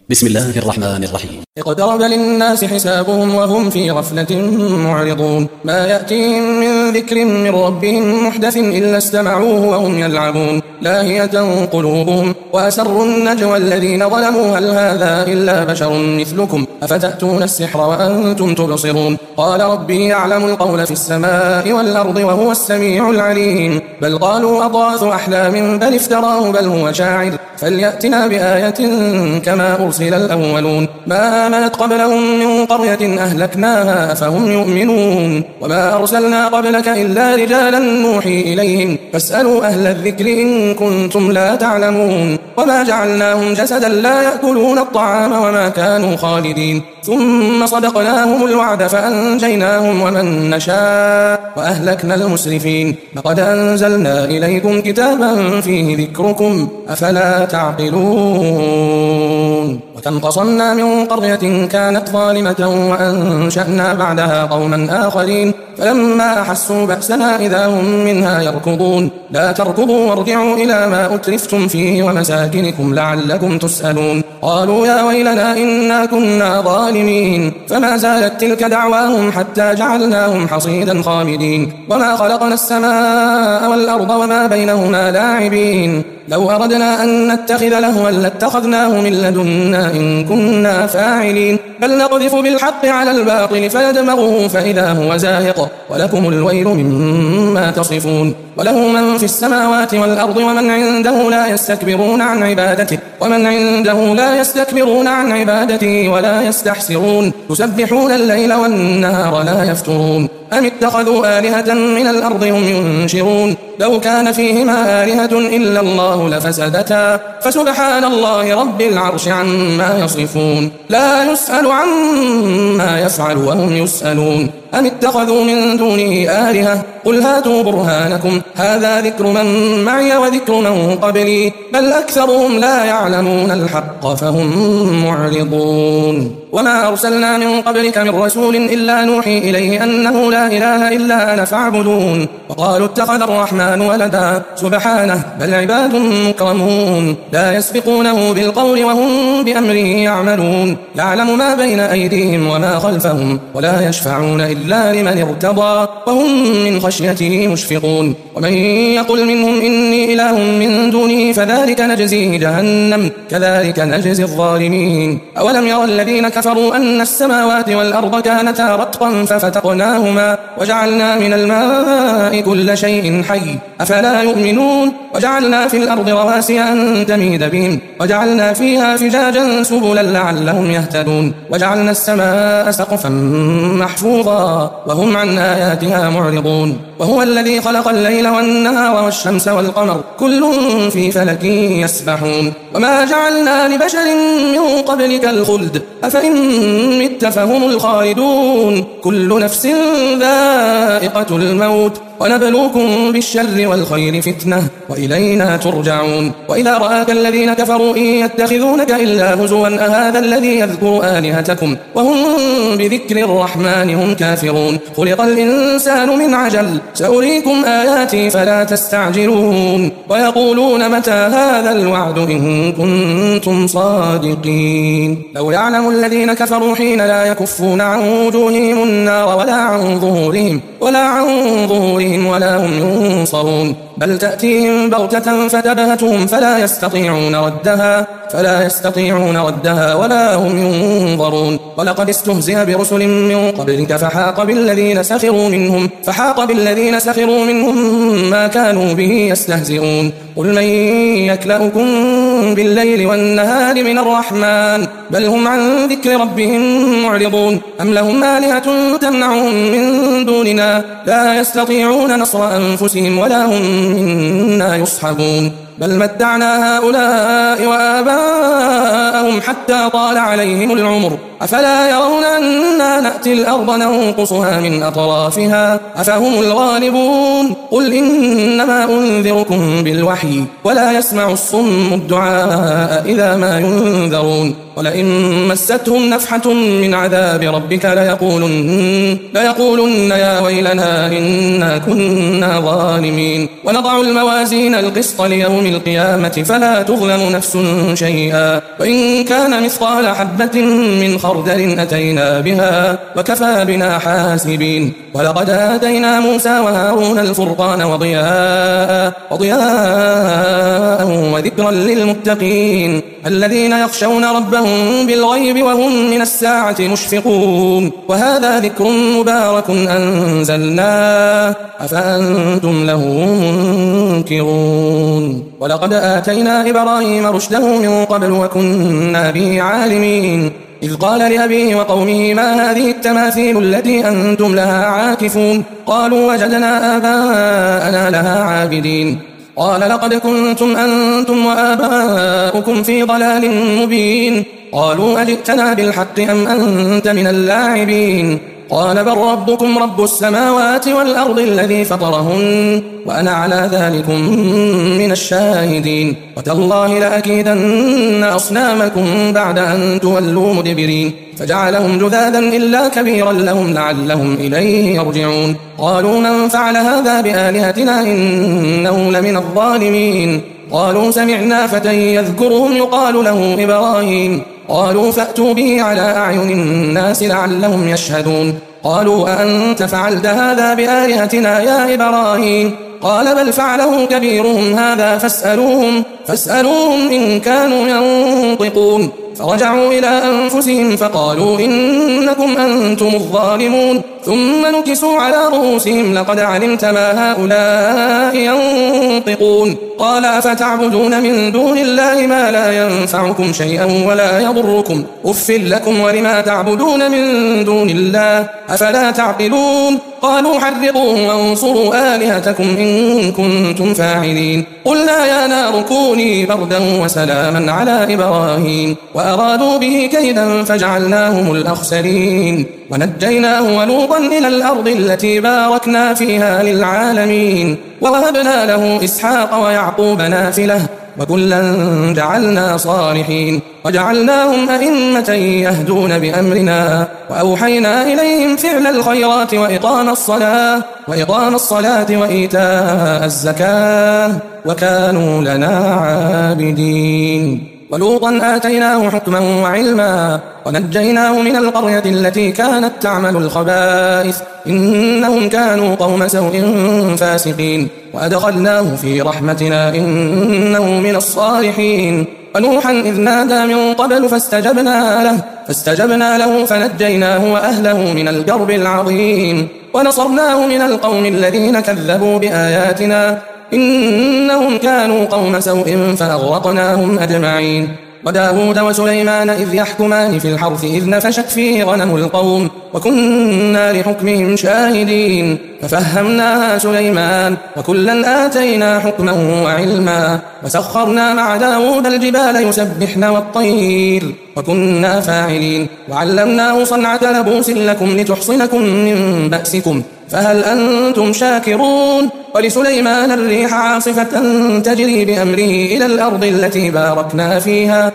بسم الله الرحمن الرحيم. اقترب للناس حسابهم وهم في غفلة معرضون. ما يأتيهم من ذكر من ربهم محدث إلا استمعوه وهم يلعبون لاهية قلوبهم وأسروا النجوى الذين ظلموا هل هذا إلا بشر مثلكم أفتأتون السحر وأنتم تبصرون. قال ربي يعلم القول في السماء والأرض وهو السميع العليم. بل قالوا أضغاث أحلام بل افتراه بل هو شاعر فليأتنا بآية كما أرسل الأولون. ما آمنت قبلهم من قرية أهلكناها فهم يؤمنون. وما أرسلنا قبلك إلا رجالا نوحي إليهم فاسألوا أهل الذكر إن كنتم لا تعلمون. وما جعلناهم جسدا لا يأكلون الطعام وما كانوا خالدين. ثم صدقناهم الوعد فأنجيناهم ومن نشاء وأهلكنا المسرفين. لقد أنزلنا إليكم كتابا فيه ذكركم أفلا تعقلون. وتنقصنا من قرية كانت ظالمة وأنشأنا بعدها قوما آخرين فلما أحسوا بأسنا إذا هم منها يركضون. لا تركضوا وارجعوا إلى ما أترفتم فيه ومساكنكم لعلكم تسألون. قالوا يا ويلنا إنا كنا ظالمين. فما زالت تلك دعواهم حتى جعلناهم حصيدا خامدين. وما خلقنا السماء والأرض وما بينهما لاعبين. لو أردنا أن نتخذ لهوا لاتخذناه من لدنا إن كنا فاعلين. بل نقذف بالحق على الباطل فيدمغه فإذا هو زاهق ولكم الويل مما تصفون. وله من في السماوات والأرض ومن عنده لا يستكبرون عن عبادته ولا يستحسرون. يسبحون الليل والنهار لا يفترون. أم اتخذوا آلهة من الأرض هم ينشرون. لو كان فيهما آلهة إلا الله لفسدتا فسبحان الله رب العرش عما يصفون. لا يسأل عما يفعل وهم يسألون. أم اتخذوا من دونه آلهة قل هاتوا برهانكم هذا ذكر من معي وذكر من قبلي بل أكثرهم لا يعلمون الحق فهم معرضون. وما أرسلنا من قبلك من رسول إلا نوحي إليه أنه لا إله إلا أنا فاعبدون. وقالوا اتخذ الرحمن ولدا سبحانه بل عباد مكرمون لا يسبقونه بالقول وهم بأمره يعملون. يعلم ما بين أيديهم وما خلفهم ولا يشفعون إلا لمن ارتضى وهم من خشيته مشفقون. ومن يقل منهم إني إله من دونه فذلك نجزيه جهنم كذلك نجزي الظالمين. أولم يرى الذين كفروا أن السماوات والأرض كانتا رتقا ففتقناهما وجعلنا من الماء كل شيء حي أفلا يؤمنون. وجعلنا في الأرض رواسي أن تميد بهم وجعلنا فيها فجاجا سبلا لعلهم يهتدون. وجعلنا السماء سقفا محفوظا وهم عن آياتها معرضون. وهو الذي خلق الليل والنهار والشمس والقمر كل في فلك يسبحون. وما جعلنا لبشر من قبلك الخلد أفإن مت فهم الخالدون. كل نفس ذائقة الموت ونبلوكم بالشر والخير فتنة وإلينا ترجعون. وإذا رآك الذين كفروا إن يتخذونك إلا هزوا أهذا الذي يذكر آلهتكم وهم بذكر الرحمن هم كافرون. خلق الإنسان من عجل سأريكم آياتي فلا تستعجلون. ويقولون متى هذا الوعد إن كنتم صادقين. لو يعلم الذين كفروا حين لا يكفون عن وجوههم النار ولا عن ظهورهم ولا هم ينصرون. بل تأتيهم بغتة فتبهتهم فلا يستطيعون ردها ولا هم ينظرون. ولقد استهزئ برسل من قبلك فحاق بالذين سخروا منهم ما كانوا به يستهزئون. قل من يكلؤكم بالليل والنهار من الرحمن بل هم عن ذكر ربهم معرضون. أم لهم آلهة تمنعهم من دوننا لا يستطيعون نصر أنفسهم ولا هم منا يصحبون. بل متعنا هؤلاء وآباءهم حتى طال عليهم العمر أفلا يرون أنا نأتي الأرض ننقصها من أطرافها أفهم الغالبون. قل إنما أنذركم بالوحي ولا يسمع الصم الدعاء إذا ما ينذرون. ولئن مستهم نفحة من عذاب ربك ليقولن يا ويلنا إنا كنا ظالمين. ونضع الموازين القسط ليوم القيامة فلا تظلم نفس شيئا وإن كان مثقال حبة من خردل أتينا بها وكفى بنا حاسبين. ولقد آتينا موسى وهارون الفرقان وضياء وذكرا للمتقين الذين يخشون ربهم بالغيب وهم من الساعة مشفقون. وهذا ذكر مبارك أنزلناه أفأنتم له منكرون. ولقد آتينا إبراهيم رشده من قبل وكنا به عالمين إذ قال لأبيه وقومه ما هذه التماثيل التي أنتم لها عاكفون قالوا وجدنا آباءنا لها عابدين. قال لقد كنتم أنتم وآباؤكم في ضلال مبين. قالوا أجئتنا بالحق أم أنت من اللاعبين قال بل ربكم رب السماوات والأرض الذي فطرهن وأنا على ذلكم من الشاهدين. وتالله لأكيدن أصنامكم بعد أن تولوا مدبرين فجعلهم جذاذا إلا كبيرا لهم لعلهم إليه يرجعون. قالوا من فعل هذا بآلهتنا إنه لمن الظالمين. قالوا سمعنا فتى يذكرهم يقال له إبراهيم. قالوا فأتوا به على أعين الناس لعلهم يشهدون. قالوا أأنت فعلت هذا بآلهتنا يا إبراهيم قال بل فعله كبيرهم هذا فاسألوهم إن كانوا ينطقون. فرجعوا إلى أنفسهم فقالوا إنكم أنتم الظالمون ثم نكسوا على رؤوسهم لقد علمت ما هؤلاء ينطقون. قال أفتعبدون من دون الله ما لا ينفعكم شيئا ولا يضركم أف لكم ولما تعبدون من دون الله أفلا تعقلون. قالوا حرقوه وانصروا آلهتكم إن كنتم فاعلين. قلنا يا نار كوني بردا وسلاما على إبراهيم وأرادوا به كيدا فجعلناهم الأخسرين. ونجيناه ولوطا إلى الأرض التي باركنا فيها للعالمين. ووهبنا له إسحاق ويعقوب نافلة وكلا جعلنا صالحين وجعلناهم أئمة يهدون بأمرنا وأوحينا إليهم فعل الخيرات وإقام الصلاة وإيتاء الزكاة وكانوا لنا عابدين. ولوطا آتيناه حكما وعلما ونجيناه من القرية التي كانت تعمل الخبائث إنهم كانوا قوم سوء فاسقين. وأدخلناه في رحمتنا إنه من الصالحين. ونوحا إذ نادى من قبل فاستجبنا له فنجيناه وأهله من الكرب العظيم ونصرناه من القوم الذين كذبوا بآياتنا إنهم كانوا قوم سوء فأغرقناهم أجمعين. وداود وسليمان إذ يحكمان في الحرث إذ نفشت فيه غنم القوم وكنا لحكمهم شاهدين ففهمناها سليمان وكلا آتينا حكما وعلما وسخرنا مع داود الجبال يسبحن والطير وكنا فاعلين. وعلمناه صنعة لبوس لكم لتحصنكم من بأسكم فهل أنتم شاكرون. ولسليمان الريح عاصفة تجري بأمره إلى الأرض التي باركنا فيها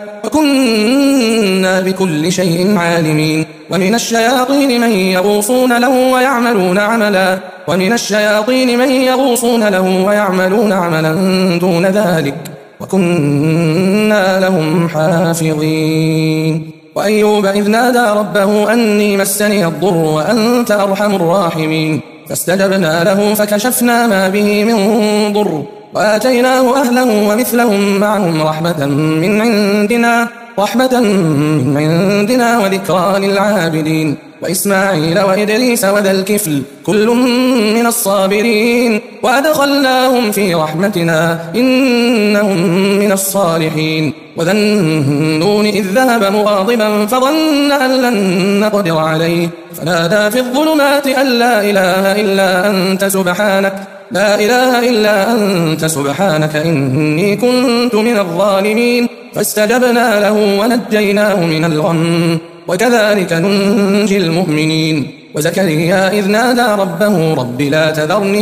وكنا بكل شيء عالمين. ومن الشياطين من يغوصون له ويعملون عملا دون ذلك وكنا لهم حافظين. وأيوب إذ نادى ربه أني مسني الضر وأنت أرحم الراحمين فاستجبنا له فكشفنا ما به من ضر وآتيناه أهله ومثلهم معهم رحمة من عندنا وذكرى للعابدين. وإسماعيل وإدريس وذا الكفل كل من الصابرين وأدخلناهم في رحمتنا إنهم من الصالحين. وذا النون إذ ذهب مغاضبا فظن أن لن نقدر عليه فنادى في الظلمات أن لا إله إلا أنت سبحانك إني كنت من الظالمين. فاستجبنا له ونجيناه من الغم وكذلك ننجي المؤمنين. وزكريا إذ نادى ربه رب لا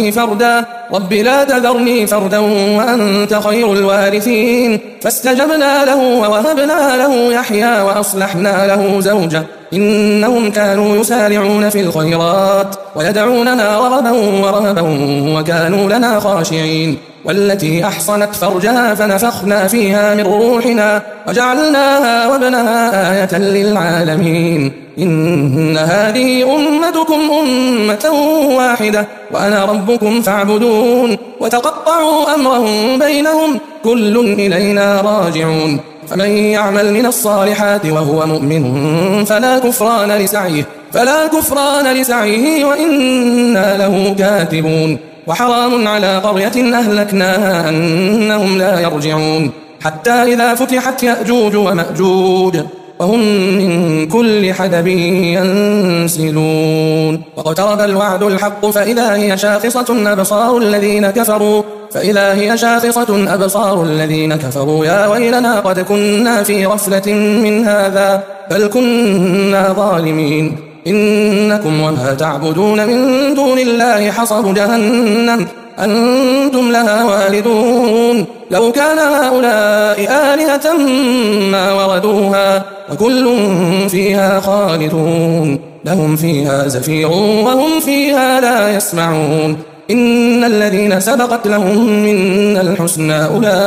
تذرني فردا وأنت خير الوارثين فاستجبنا له ووهبنا له يحيى وأصلحنا له زوجه إنهم كانوا يسارعون في الخيرات ويدعوننا رغبا ورهبا وكانوا لنا خاشعين والتي أحصنت فرجها فنفخنا فيها من روحنا وجعلناها وابنها آية للعالمين إن هذه أمتكم أمة واحدة وأنا ربكم فاعبدون وتقطعوا أمرهم بينهم كل إلينا راجعون فمن يعمل من الصالحات وهو مؤمن فلا كفران لسعيه وإنا له كاتبون وحرام على قرية أهلكناها أنهم لا يرجعون حتى إذا فتحت يأجوج ومأجوج وهم من كل حدب ينسلون واقترب الوعد الحق فإذا هي شاخصة أبصار الذين كفروا يا ويلنا قد كنا في غفلة من هذا بل كنا ظالمين إنكم وما تعبدون من دون الله حصب جهنم أنتم لها واردون لو كان هؤلاء آلهة ما وردوها وكل فيها خالدون لهم فيها زفير وهم فيها لا يسمعون إن الذين سبقت لهم منا الحسنى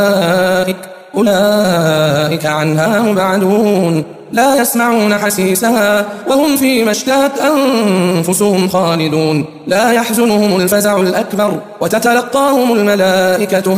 أولئك عنها مبعدون لا يسمعون حسيسها وهم فيما اشتهت أنفسهم خالدون لا يحزنهم الفزع الأكبر وتتلقاهم الملائكة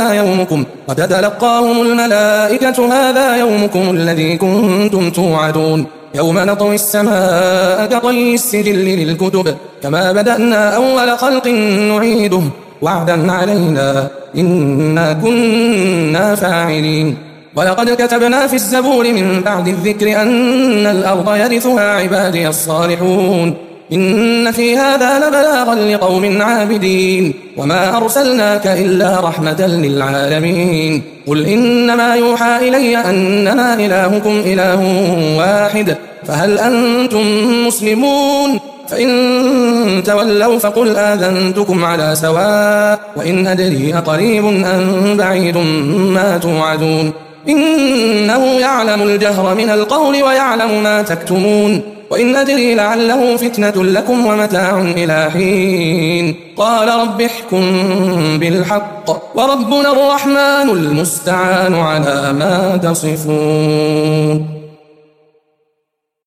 هذا يومكم الذي كنتم توعدون يوم نطوي السماء كطي السجل للكتب كما بدأنا أول خلق نعيده وعدا علينا إنا كنا فاعلين ولقد كتبنا في الزبور من بعد الذكر أن الأرض يرثها عبادي الصالحون إن في هذا لبلاغا لقوم عابدين وما أرسلناك إلا رحمة للعالمين قل إنما يوحى إلي أنما إلهكم إله واحد فهل أنتم مسلمون فإن تولوا فقل آذنتكم على سواء وإن أدري أقريب أم بعيد ما توعدون إنه يعلم الجهر من القول ويعلم ما تكتمون وإن أدري لعله فتنة لكم ومتاع إلى حين قال رب احكم بالحق وربنا الرحمن المستعان على ما تصفون